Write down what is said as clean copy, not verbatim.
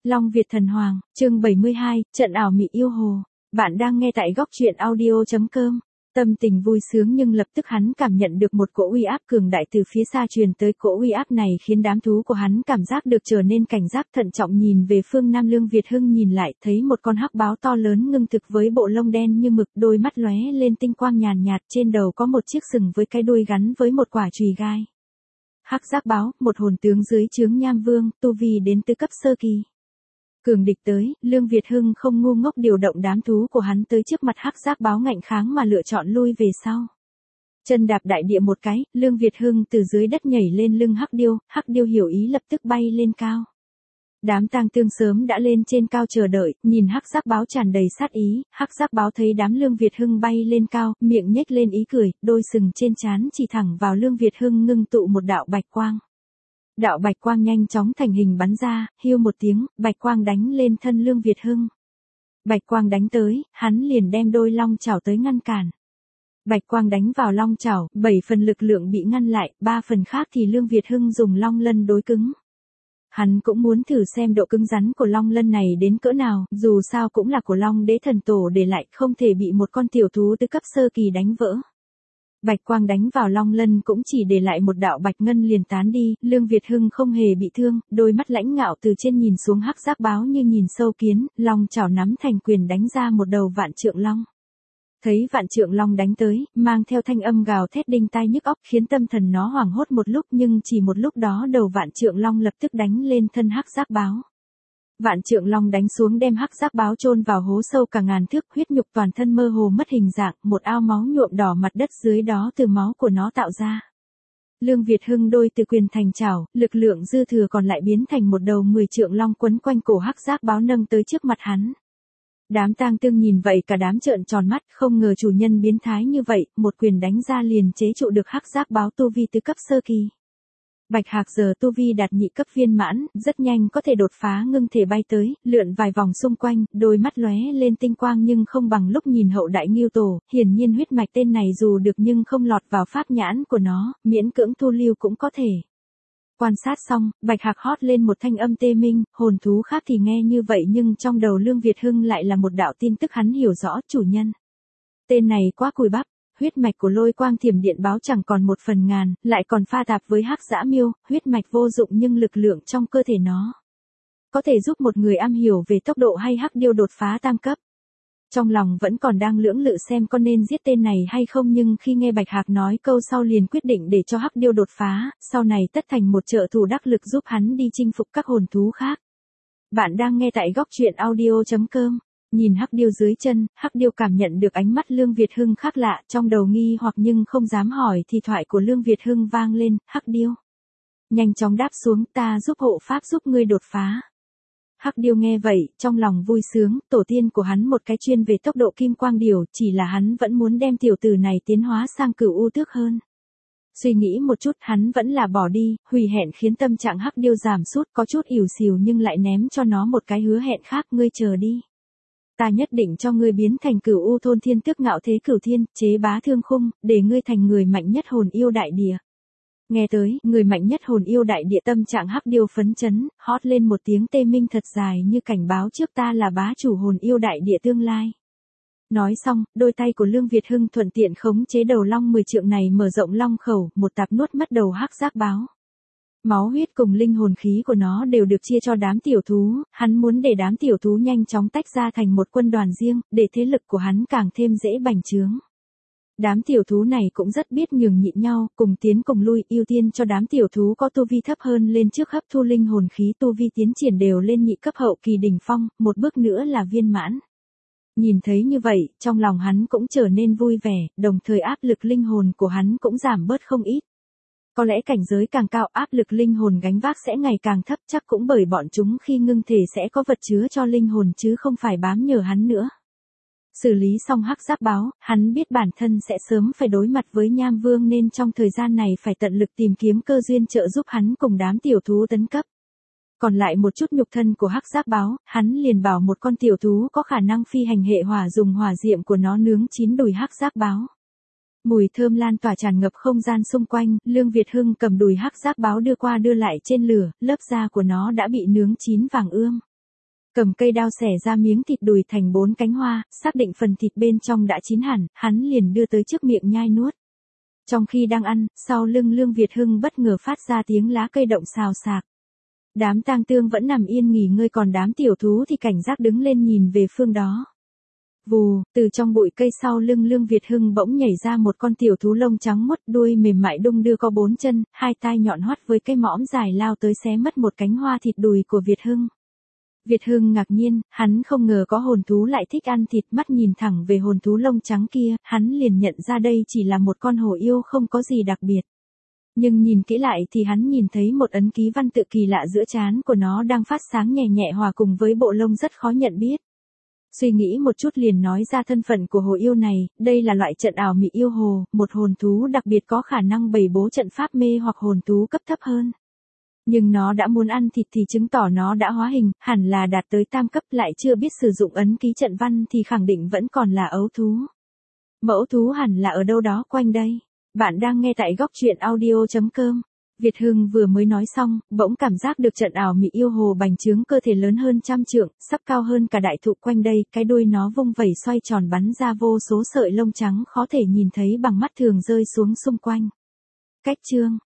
Long Việt Thần Hoàng, chương 72, trận ảo mị yêu hồ. Bạn đang nghe tại góc truyện audio.com. Tâm tình vui sướng nhưng lập tức hắn cảm nhận được một cỗ uy áp cường đại từ phía xa truyền tới. Cỗ uy áp này khiến đám thú của hắn cảm giác được trở nên cảnh giác thận trọng nhìn về phương Nam. Lương Việt Hưng nhìn lại thấy một con hắc báo to lớn ngưng thực với bộ lông đen như mực, đôi mắt lóe lên tinh quang nhàn nhạt, trên đầu có một chiếc sừng với cái đuôi gắn với một quả chùy gai. Hắc giác báo, một hồn tướng dưới trướng Nham Vương, tu vi đến tứ cấp sơ kỳ. Cường địch tới, Lương Việt Hưng không ngu ngốc điều động đám thú của hắn tới trước mặt hắc giác báo ngạnh kháng mà lựa chọn lui về sau. Chân đạp đại địa một cái, Lương Việt Hưng từ dưới đất nhảy lên lưng hắc điêu hiểu ý lập tức bay lên cao. Đám tang tương sớm đã lên trên cao chờ đợi, nhìn hắc giác báo tràn đầy sát ý, hắc giác báo thấy đám Lương Việt Hưng bay lên cao, miệng nhếch lên ý cười, đôi sừng trên trán chỉ thẳng vào Lương Việt Hưng ngưng tụ một đạo bạch quang. Đạo bạch quang nhanh chóng thành hình bắn ra, hiu một tiếng, bạch quang đánh lên thân Lương Việt Hưng. Bạch quang đánh tới, hắn liền đem đôi long chảo tới ngăn cản. Bạch quang đánh vào long chảo, 7 phần lực lượng bị ngăn lại, 3 phần khác thì Lương Việt Hưng dùng long lân đối cứng. Hắn cũng muốn thử xem độ cứng rắn của long lân này đến cỡ nào, dù sao cũng là của Long Đế Thần Tổ để lại, không thể bị một con tiểu thú tứ cấp sơ kỳ đánh vỡ. Bạch quang đánh vào long lân cũng chỉ để lại một đạo bạch ngân liền tán đi, Lương Việt Hưng không hề bị thương, đôi mắt lãnh ngạo từ trên nhìn xuống hắc giác báo như nhìn sâu kiến, long chảo nắm thành quyền đánh ra một đầu vạn trượng long. Thấy vạn trượng long đánh tới, mang theo thanh âm gào thét đinh tai nhức óc, khiến tâm thần nó hoảng hốt một lúc, nhưng chỉ một lúc đó đầu vạn trượng long lập tức đánh lên thân hắc giác báo. Vạn trượng long đánh xuống đem hắc giác báo chôn vào hố sâu cả ngàn thước, huyết nhục toàn thân mơ hồ mất hình dạng, một ao máu nhuộm đỏ mặt đất dưới đó từ máu của nó tạo ra. Lương Việt Hưng đôi từ quyền thành chảo, lực lượng dư thừa còn lại biến thành một đầu 10 trượng long quấn quanh cổ hắc giác báo nâng tới trước mặt hắn. Đám tang tương nhìn vậy cả đám trợn tròn mắt, không ngờ chủ nhân biến thái như vậy, một quyền đánh ra liền chế trụ được hắc giác báo tu vi tứ cấp sơ kỳ. Bạch Hạc giờ tu vi đạt nhị cấp viên mãn, rất nhanh có thể đột phá ngưng thể bay tới, lượn vài vòng xung quanh, đôi mắt lóe lên tinh quang nhưng không bằng lúc nhìn hậu đại Ngưu Tổ, hiển nhiên huyết mạch tên này dù được nhưng không lọt vào pháp nhãn của nó, miễn cưỡng thu lưu cũng có thể. Quan sát xong, Bạch Hạc hót lên một thanh âm tê minh, hồn thú khác thì nghe như vậy nhưng trong đầu Lương Việt Hưng lại là một đạo tin tức hắn hiểu rõ, chủ nhân. Tên này quá cùi bắp. Huyết mạch của Lôi Quang Thiểm Điện báo chẳng còn 1/1000, lại còn pha tạp với hắc dã miêu, huyết mạch vô dụng nhưng lực lượng trong cơ thể nó có thể giúp một người am hiểu về tốc độ hay hắc điêu đột phá tam cấp. Trong lòng vẫn còn đang lưỡng lự xem có nên giết tên này hay không, nhưng khi nghe Bạch Hạc nói câu sau liền quyết định để cho hắc điêu đột phá, sau này tất thành một trợ thủ đắc lực giúp hắn đi chinh phục các hồn thú khác. Bạn đang nghe tại góc truyện audio.com. Nhìn hắc điêu dưới chân, hắc điêu cảm nhận được ánh mắt Lương Việt Hưng khác lạ, trong đầu nghi hoặc nhưng không dám hỏi thì thoại của Lương Việt Hưng vang lên, hắc điêu. Nhanh chóng đáp xuống, ta giúp hộ pháp giúp ngươi đột phá. Hắc điêu nghe vậy, trong lòng vui sướng, tổ tiên của hắn một cái chuyên về tốc độ kim quang điểu, chỉ là hắn vẫn muốn đem tiểu tử này tiến hóa sang cửu u tước hơn. Suy nghĩ một chút hắn vẫn là bỏ đi, hủy hẹn khiến tâm trạng hắc điêu giảm sút, có chút ỉu xìu nhưng lại ném cho nó một cái hứa hẹn khác, ngươi chờ đi. Ta nhất định cho ngươi biến thành cửu u thôn thiên tước ngạo thế cửu thiên, chế bá thương khung, để ngươi thành người mạnh nhất hồn yêu đại địa. Nghe tới, người mạnh nhất hồn yêu đại địa, tâm trạng hắc điêu phấn chấn, hót lên một tiếng tê minh thật dài như cảnh báo trước, ta là bá chủ hồn yêu đại địa tương lai. Nói xong, đôi tay của Lương Việt Hưng thuận tiện khống chế đầu long 10 trượng này mở rộng long khẩu, một tạp nuốt mất đầu hắc giác báo. Máu huyết cùng linh hồn khí của nó đều được chia cho đám tiểu thú, hắn muốn để đám tiểu thú nhanh chóng tách ra thành một quân đoàn riêng, để thế lực của hắn càng thêm dễ bành trướng. Đám tiểu thú này cũng rất biết nhường nhịn nhau, cùng tiến cùng lui, ưu tiên cho đám tiểu thú có tu vi thấp hơn lên trước, hấp thu linh hồn khí, tu vi tiến triển đều lên nhị cấp hậu kỳ đỉnh phong, một bước nữa là viên mãn. Nhìn thấy như vậy, trong lòng hắn cũng trở nên vui vẻ, đồng thời áp lực linh hồn của hắn cũng giảm bớt không ít. Có lẽ cảnh giới càng cao, áp lực linh hồn gánh vác sẽ ngày càng thấp, chắc cũng bởi bọn chúng khi ngưng thể sẽ có vật chứa cho linh hồn chứ không phải bám nhờ hắn nữa. Xử lý xong hắc giác báo, hắn biết bản thân sẽ sớm phải đối mặt với Nham Vương nên trong thời gian này phải tận lực tìm kiếm cơ duyên trợ giúp hắn cùng đám tiểu thú tấn cấp. Còn lại một chút nhục thân của hắc giác báo, hắn liền bảo một con tiểu thú có khả năng phi hành hệ hỏa dùng hỏa diệm của nó nướng chín đùi hắc giác báo. Mùi thơm lan tỏa tràn ngập không gian xung quanh, Lương Việt Hưng cầm đùi hắc giác báo đưa qua đưa lại trên lửa, lớp da của nó đã bị nướng chín vàng ươm. Cầm cây đao xẻ ra miếng thịt đùi thành 4 cánh hoa, xác định phần thịt bên trong đã chín hẳn, hắn liền đưa tới trước miệng nhai nuốt. Trong khi đang ăn, sau lưng Lương Việt Hưng bất ngờ phát ra tiếng lá cây động xào xạc. Đám tang tương vẫn nằm yên nghỉ ngơi, còn đám tiểu thú thì cảnh giác đứng lên nhìn về phương đó. Vù, từ trong bụi cây sau lưng Lương Việt Hưng bỗng nhảy ra một con tiểu thú lông trắng muốt, đuôi mềm mại đung đưa có 4 chân, 2 tai nhọn hoắt với cái mõm dài lao tới xé mất một cánh hoa thịt đùi của Việt Hưng. Việt Hưng ngạc nhiên, hắn không ngờ có hồn thú lại thích ăn thịt, mắt nhìn thẳng về hồn thú lông trắng kia, hắn liền nhận ra đây chỉ là một con hổ yêu không có gì đặc biệt. Nhưng nhìn kỹ lại thì hắn nhìn thấy một ấn ký văn tự kỳ lạ giữa trán của nó đang phát sáng nhẹ nhẹ hòa cùng với bộ lông rất khó nhận biết. Suy nghĩ một chút liền nói ra thân phận của hồ yêu này, đây là loại trận ảo mị yêu hồ, một hồn thú đặc biệt có khả năng bày bố trận pháp mê hoặc hồn thú cấp thấp hơn. Nhưng nó đã muốn ăn thịt thì chứng tỏ nó đã hóa hình, hẳn là đạt tới tam cấp, lại chưa biết sử dụng ấn ký trận văn thì khẳng định vẫn còn là ấu thú. Mẫu thú hẳn là ở đâu đó quanh đây. Bạn đang nghe tại góc truyện audio.com. Việt Hưng vừa mới nói xong, bỗng cảm giác được trận ảo mị yêu hồ bành trướng cơ thể lớn hơn 100 trượng, sắp cao hơn cả đại thụ quanh đây, cái đuôi nó vung vẩy xoay tròn bắn ra vô số sợi lông trắng khó thể nhìn thấy bằng mắt thường rơi xuống xung quanh. Cách chương